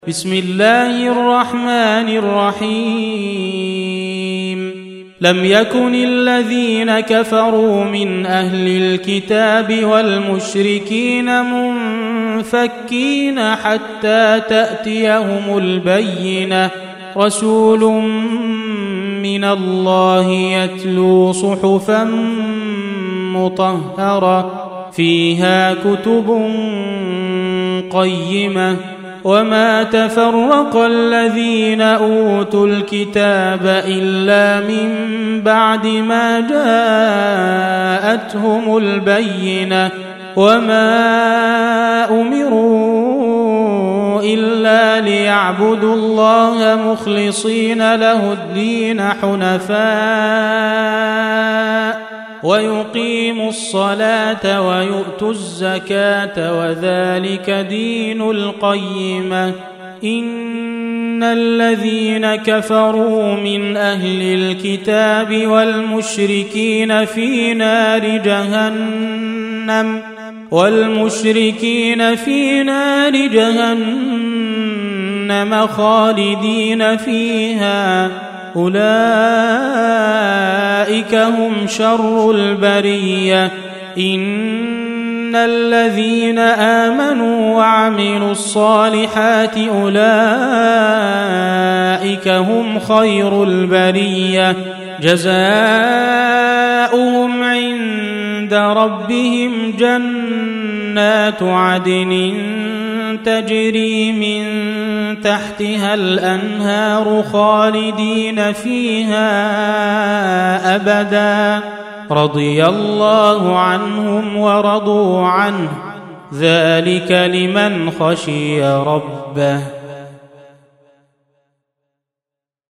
بسم الله الرحمن الرحيم لم يكن الذين كفروا من أهل الكتاب والمشركين منفكين حتى تأتيهم البينة رسول من الله يتلو صحفا مطهرة فيها كتب قيمة وما تفرق الذين أوتوا الكتاب إلا من بعد ما جاءتهم البينة وما أمروا إلا ليعبدوا الله مخلصين له الدين حنفاء ويقيموا الصلاة ويؤتوا الزكاة وذلك دين القيمة إن الذين كفروا من أهل الكتاب والمشركين في نار جهنم خالدين فيها أولئك هم شر البرية إن الذين آمنوا وعملوا الصالحات أولئك هم خير البرية جزاؤهم عند ربهم جنات عدن تجري من تحتها الأنهار خالدين فيها أبدا رضي الله عنهم ورضوا عنه ذلك لمن خشي ربه